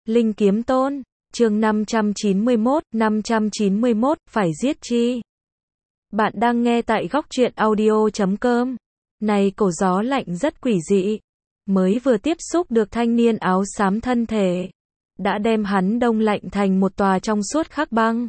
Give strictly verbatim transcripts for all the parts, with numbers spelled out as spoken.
Linh Kiếm Tôn, chương năm trăm chín mươi mốt, năm trăm chín mươi mốt, phải giết chi? Bạn đang nghe tại góc truyện audio chấm com. Này cổ gió lạnh rất quỷ dị. Mới vừa tiếp xúc được thanh niên áo xám thân thể. Đã đem hắn đông lạnh thành một tòa trong suốt khắc băng.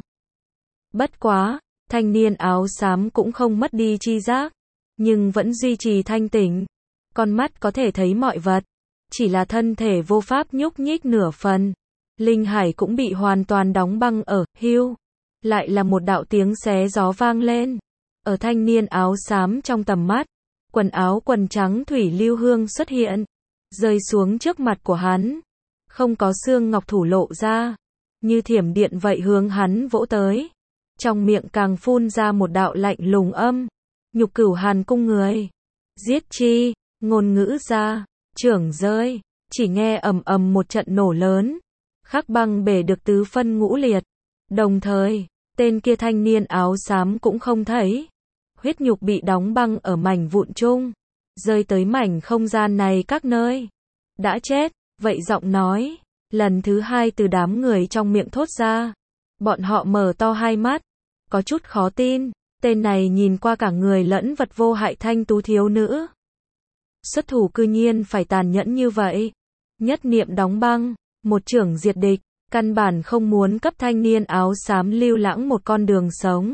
Bất quá, thanh niên áo xám cũng không mất đi chi giác. Nhưng vẫn duy trì thanh tỉnh. Con mắt có thể thấy mọi vật. Chỉ là thân thể vô pháp nhúc nhích nửa phần. Linh hải cũng bị hoàn toàn đóng băng ở, hưu. Lại là một đạo tiếng xé gió vang lên. Ở thanh niên áo xám trong tầm mắt. Quần áo quần trắng thủy lưu hương xuất hiện. Rơi xuống trước mặt của hắn. Không có xương ngọc thủ lộ ra. Như thiểm điện vậy hướng hắn vỗ tới. Trong miệng càng phun ra một đạo lạnh lùng âm. Nhục Cửu Hàn cung người. Giết chi, ngôn ngữ ra. Trưởng rơi, chỉ nghe ầm ầm một trận nổ lớn. Khắc băng bể được tứ phân ngũ liệt. Đồng thời, tên kia thanh niên áo xám cũng không thấy. Huyết nhục bị đóng băng ở mảnh vụn chung. Rơi tới mảnh không gian này các nơi. Đã chết, vậy giọng nói. Lần thứ hai từ đám người trong miệng thốt ra. Bọn họ mở to hai mắt. Có chút khó tin. Tên này nhìn qua cả người lẫn vật vô hại thanh tú thiếu nữ. Xuất thủ cư nhiên phải tàn nhẫn như vậy. Nhất niệm đóng băng, một chưởng diệt địch, căn bản không muốn cấp thanh niên áo xám lưu lãng một con đường sống.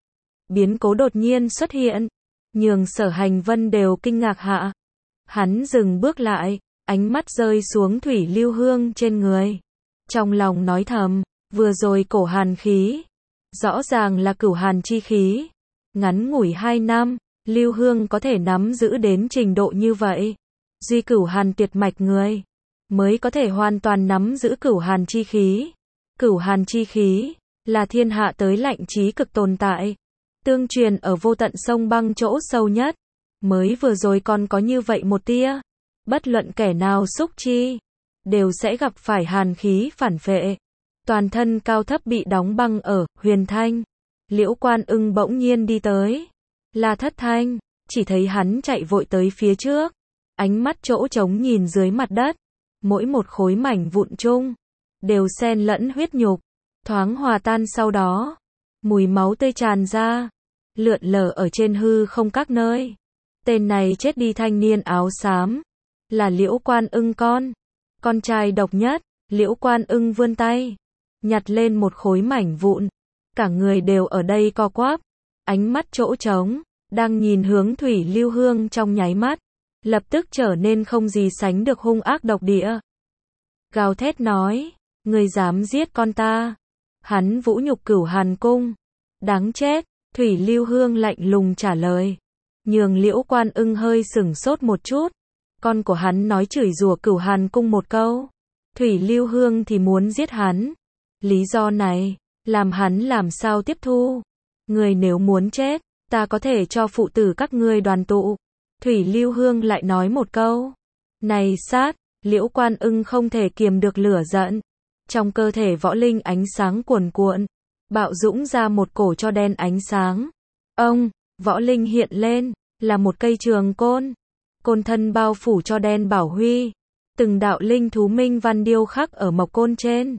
Biến cố đột nhiên xuất hiện, nhường Sở Hành Vân đều kinh ngạc hạ. Hắn dừng bước lại, ánh mắt rơi xuống thủy lưu hương trên người. Trong lòng nói thầm, vừa rồi cổ hàn khí, rõ ràng là cửu hàn chi khí. Ngắn ngủi hai năm. Lưu Hương có thể nắm giữ đến trình độ như vậy. Duy cửu hàn tuyệt mạch người. Mới có thể hoàn toàn nắm giữ cửu hàn chi khí. Cửu hàn chi khí. Là thiên hạ tới lạnh trí cực tồn tại. Tương truyền ở vô tận sông băng chỗ sâu nhất. Mới vừa rồi còn có như vậy một tia. Bất luận kẻ nào xúc chi. Đều sẽ gặp phải hàn khí phản phệ. Toàn thân cao thấp bị đóng băng ở Huyền Thanh. Liễu Quan Ưng bỗng nhiên đi tới. Là Thất Thanh, chỉ thấy hắn chạy vội tới phía trước, ánh mắt chỗ trống nhìn dưới mặt đất, mỗi một khối mảnh vụn chung, đều xen lẫn huyết nhục, thoáng hòa tan sau đó, mùi máu tươi tràn ra, lượn lờ ở trên hư không các nơi. Tên này chết đi thanh niên áo xám, là Liễu Quan Ưng con, con trai độc nhất. Liễu Quan Ưng vươn tay, nhặt lên một khối mảnh vụn, cả người đều ở đây co quắp. Ánh mắt chỗ trống, đang nhìn hướng thủy lưu hương trong nháy mắt, lập tức trở nên không gì sánh được hung ác độc địa. Gào thét nói, người dám giết con ta. Hắn vũ nhục cửu hàn cung. Đáng chết, thủy lưu hương lạnh lùng trả lời. Nhường Liễu Quan Ưng hơi sửng sốt một chút. Con của hắn nói chửi rủa cửu hàn cung một câu. Thủy lưu hương thì muốn giết hắn. Lý do này, làm hắn làm sao tiếp thu. Người nếu muốn chết, ta có thể cho phụ tử các ngươi đoàn tụ. Thủy lưu hương lại nói một câu. Này sát, Liễu Quan Ưng không thể kiềm được lửa giận. Trong cơ thể võ linh ánh sáng cuồn cuộn, bạo dũng ra một cổ cho đen ánh sáng. Ông, võ linh hiện lên, là một cây trường côn. Côn thân bao phủ cho đen bảo huy. Từng đạo linh thú minh văn điêu khắc ở mộc côn trên.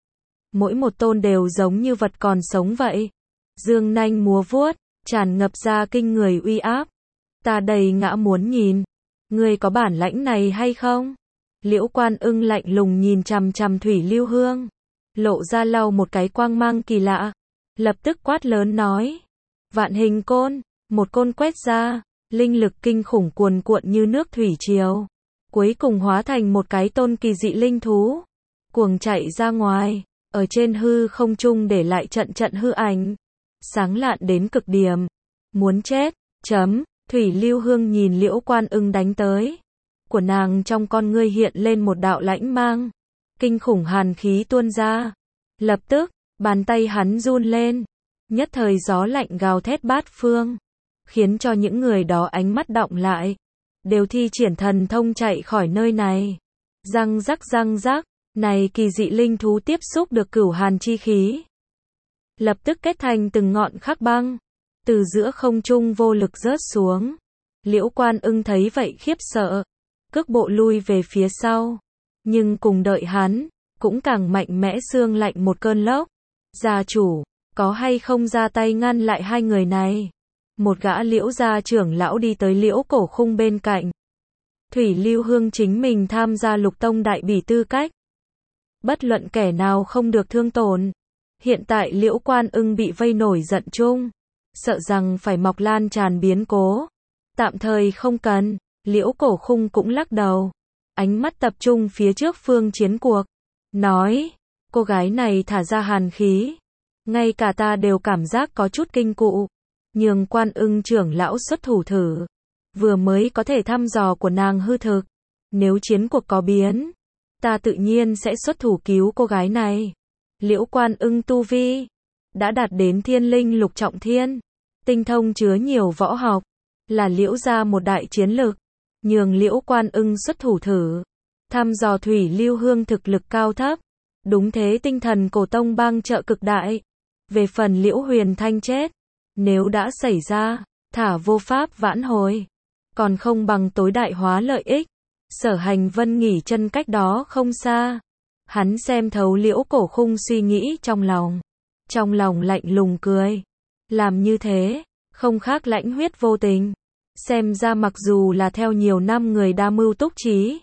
Mỗi một tôn đều giống như vật còn sống vậy. Dương nanh múa vuốt, tràn ngập ra kinh người uy áp. Ta đầy ngã muốn nhìn. Ngươi có bản lãnh này hay không? Liễu Quan Ưng lạnh lùng nhìn chằm chằm thủy lưu hương. Lộ ra lau một cái quang mang kỳ lạ. Lập tức quát lớn nói. Vạn hình côn, một côn quét ra. Linh lực kinh khủng cuồn cuộn như nước thủy triều. Cuối cùng hóa thành một cái tôn kỳ dị linh thú. Cuồng chạy ra ngoài. Ở trên hư không trung để lại trận trận hư ảnh. Sáng lạn đến cực điểm. Muốn chết, chấm, thủy lưu hương nhìn Liễu Quan Ưng đánh tới. Của nàng trong con ngươi hiện lên một đạo lãnh mang. Kinh khủng hàn khí tuôn ra. Lập tức, bàn tay hắn run lên. Nhất thời gió lạnh gào thét bát phương. Khiến cho những người đó ánh mắt đọng lại. Đều thi triển thần thông chạy khỏi nơi này. Răng rắc răng rắc. Này kỳ dị linh thú tiếp xúc được cửu hàn chi khí. Lập tức kết thành từng ngọn khắc băng. Từ giữa không trung vô lực rớt xuống. Liễu Quan Ưng thấy vậy khiếp sợ. Cước bộ lui về phía sau. Nhưng cùng đợi hắn, cũng càng mạnh mẽ xương lạnh một cơn lốc. Gia chủ, có hay không ra tay ngăn lại hai người này? Một gã Liễu gia trưởng lão đi tới Liễu Cổ Khung bên cạnh. Thủy Lưu Hương chính mình tham gia Lục Tông đại bỉ tư cách. Bất luận kẻ nào không được thương tổn. Hiện tại Liễu Quan Ưng bị vây nổi giận chung. Sợ rằng phải mọc lan tràn biến cố. Tạm thời không cần. Liễu Cổ Khung cũng lắc đầu. Ánh mắt tập trung phía trước phương chiến cuộc. Nói, cô gái này thả ra hàn khí. Ngay cả ta đều cảm giác có chút kinh cụ. Nhường Quan Ưng trưởng lão xuất thủ thử. Vừa mới có thể thăm dò của nàng hư thực. Nếu chiến cuộc có biến, ta tự nhiên sẽ xuất thủ cứu cô gái này. Liễu Quan Ưng tu vi đã đạt đến thiên linh lục trọng thiên. Tinh thông chứa nhiều võ học. Là Liễu gia một đại chiến lực. Nhường Liễu Quan Ưng xuất thủ thử. Thăm dò Thủy Lưu Hương thực lực cao thấp. Đúng thế, tinh thần cổ tông bang trợ cực đại. Về phần Liễu Huyền Thanh chết, nếu đã xảy ra, thả vô pháp vãn hồi. Còn không bằng tối đại hóa lợi ích. Sở Hành Vân nghỉ chân cách đó không xa. Hắn xem thấu Liễu Cổ Khung suy nghĩ trong lòng. Trong lòng lạnh lùng cười. Làm như thế, không khác lãnh huyết vô tình. Xem ra mặc dù là theo nhiều năm người đa mưu túc trí,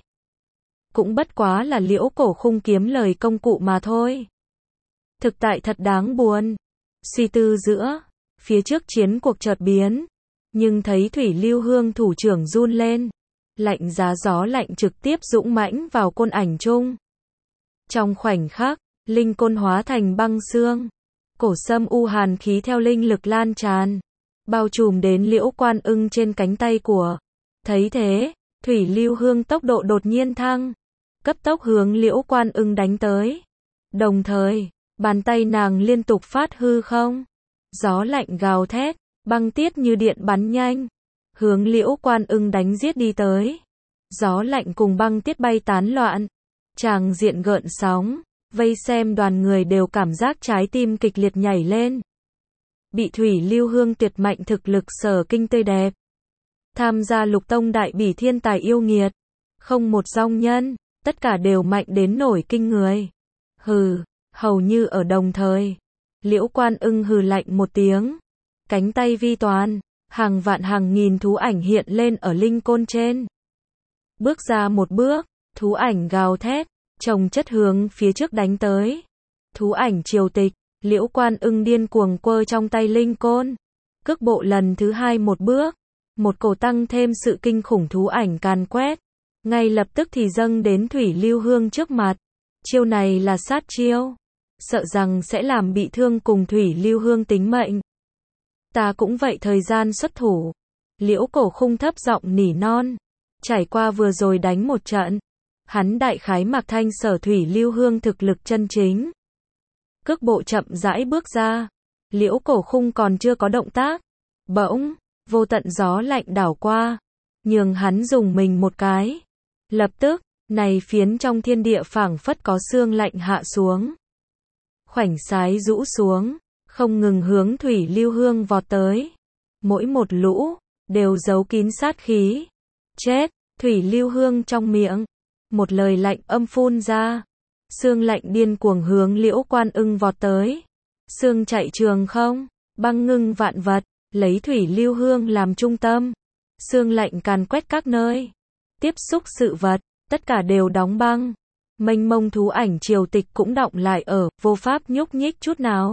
cũng bất quá là Liễu Cổ Khung kiếm lời công cụ mà thôi. Thực tại thật đáng buồn. Suy tư giữa, phía trước chiến cuộc chợt biến. Nhưng thấy Thủy Lưu Hương thủ trưởng run lên. Lạnh giá gió lạnh trực tiếp dũng mãnh vào côn ảnh chung. Trong khoảnh khắc, linh côn hóa thành băng xương. Cổ sâm u hàn khí theo linh lực lan tràn. Bao trùm đến Liễu Quan Ưng trên cánh tay của. Thấy thế, Thủy Lưu Hương tốc độ đột nhiên thăng. Cấp tốc hướng Liễu Quan Ưng đánh tới. Đồng thời, bàn tay nàng liên tục phát hư không. Gió lạnh gào thét, băng tiết như điện bắn nhanh. Hướng Liễu Quan Ưng đánh giết đi tới. Gió lạnh cùng băng tiết bay tán loạn. Tràng diện gợn sóng. Vây xem đoàn người đều cảm giác trái tim kịch liệt nhảy lên. Bị Thủy Lưu Hương tuyệt mạnh thực lực sở kinh tươi đẹp. Tham gia Lục Tông đại bỉ thiên tài yêu nghiệt. Không một dòng nhân, tất cả đều mạnh đến nổi kinh người. Hừ, hầu như ở đồng thời. Liễu Quan Ưng hừ lạnh một tiếng. Cánh tay vi toàn, hàng vạn hàng nghìn thú ảnh hiện lên ở linh côn trên. Bước ra một bước, thú ảnh gào thét, chồng chất hướng phía trước đánh tới. Thú ảnh triều tịch, Liễu Quan Ưng điên cuồng quơ trong tay linh côn. Cước bộ lần thứ hai một bước, một cổ tăng thêm sự kinh khủng thú ảnh càn quét. Ngay lập tức thì dâng đến Thủy Lưu Hương trước mặt. Chiêu này là sát chiêu. Sợ rằng sẽ làm bị thương cùng Thủy Lưu Hương tính mệnh. Ta cũng vậy, thời gian xuất thủ. Liễu Cổ Khung thấp giọng nỉ non. Trải qua vừa rồi đánh một trận, hắn đại khái mặc thanh sở Thủy Lưu Hương thực lực chân chính. Cước bộ chậm rãi bước ra. Liễu Cổ Khung còn chưa có động tác. Bỗng, vô tận gió lạnh đảo qua. Nhường hắn dùng mình một cái. Lập tức, này phiến trong thiên địa phảng phất có sương lạnh hạ xuống. Khoảnh sái rũ xuống, không ngừng hướng Thủy Lưu Hương vọt tới. Mỗi một lũ, đều giấu kín sát khí. Chết, Thủy Lưu Hương trong miệng. Một lời lạnh âm phun ra. Sương lạnh điên cuồng hướng Liễu Quan Ưng vọt tới. Sương chạy trường không, băng ngưng vạn vật, lấy Thủy Lưu Hương làm trung tâm. Sương lạnh càn quét các nơi. Tiếp xúc sự vật, tất cả đều đóng băng. Mênh mông thú ảnh triều tịch cũng đọng lại ở, vô pháp nhúc nhích chút nào.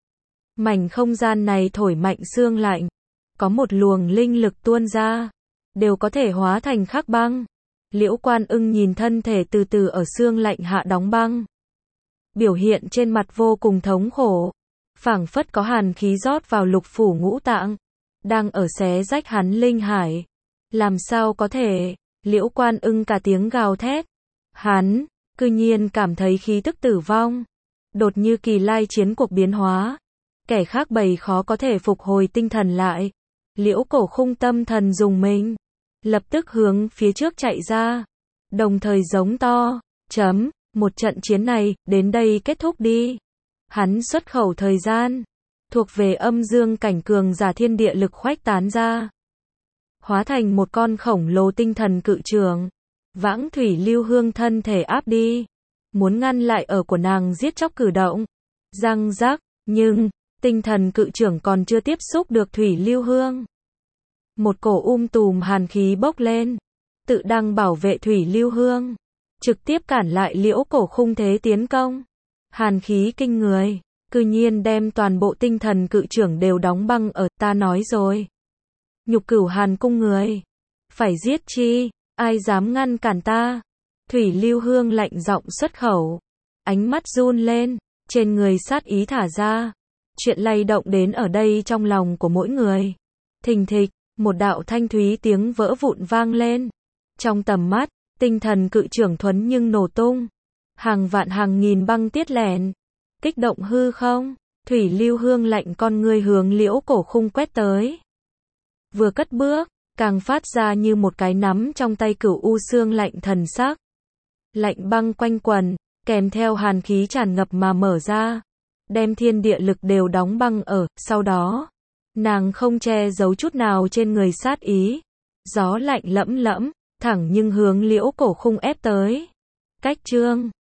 Mảnh không gian này thổi mạnh sương lạnh. Có một luồng linh lực tuôn ra. Đều có thể hóa thành khắc băng. Liễu Quan Ưng nhìn thân thể từ từ ở sương lạnh hạ đóng băng. Biểu hiện trên mặt vô cùng thống khổ. Phảng phất có hàn khí rót vào lục phủ ngũ tạng. Đang ở xé rách hắn linh hải. Làm sao có thể? Liễu Quan Ưng cả tiếng gào thét. Hắn, cư nhiên cảm thấy khí tức tử vong. Đột như kỳ lai chiến cuộc biến hóa. Kẻ khác bầy khó có thể phục hồi tinh thần lại. Liễu Cổ Khung tâm thần dùng mình. Lập tức hướng phía trước chạy ra. Đồng thời giống to. Chấm, một trận chiến này, đến đây kết thúc đi. Hắn xuất khẩu thời gian. Thuộc về âm dương cảnh cường giả thiên địa lực khuếch tán ra. Hóa thành một con khổng lồ tinh thần cự trường. Vãng Thủy Lưu Hương thân thể áp đi. muốn ngăn lại ở của nàng giết chóc cử động. Răng rắc, nhưng, tinh thần cự trưởng còn chưa tiếp xúc được Thủy Lưu Hương. Một cổ um tùm hàn khí bốc lên, tự đang bảo vệ Thủy Lưu Hương, trực tiếp cản lại Liễu Cổ Khung thế tiến công. Hàn khí kinh người, cư nhiên đem toàn bộ tinh thần cự trưởng đều đóng băng ở, ta nói rồi. Nhục Cửu Hàn cung người, phải giết chi, ai dám ngăn cản ta? Thủy Lưu Hương lạnh giọng xuất khẩu, ánh mắt run lên, trên người sát ý thả ra. Chuyện lay động đến ở đây trong lòng của mỗi người. Thình thịch, một đạo thanh thúy tiếng vỡ vụn vang lên. Trong tầm mắt, tinh thần cự trưởng thuấn nhưng nổ tung. Hàng vạn hàng nghìn băng tiết lẻn, kích động hư không? Thủy Lưu Hương lạnh con ngươi hướng Liễu Cổ Khung quét tới. Vừa cất bước, càng phát ra như một cái nắm trong tay Cửu U xương lạnh thần sắc. Lạnh băng quanh quần, kèm theo hàn khí tràn ngập mà mở ra, đem thiên địa lực đều đóng băng ở, sau đó, nàng không che giấu chút nào trên người sát ý, gió lạnh lẫm lẫm, thẳng nhưng hướng Liễu Cổ Khung ép tới. Cách chương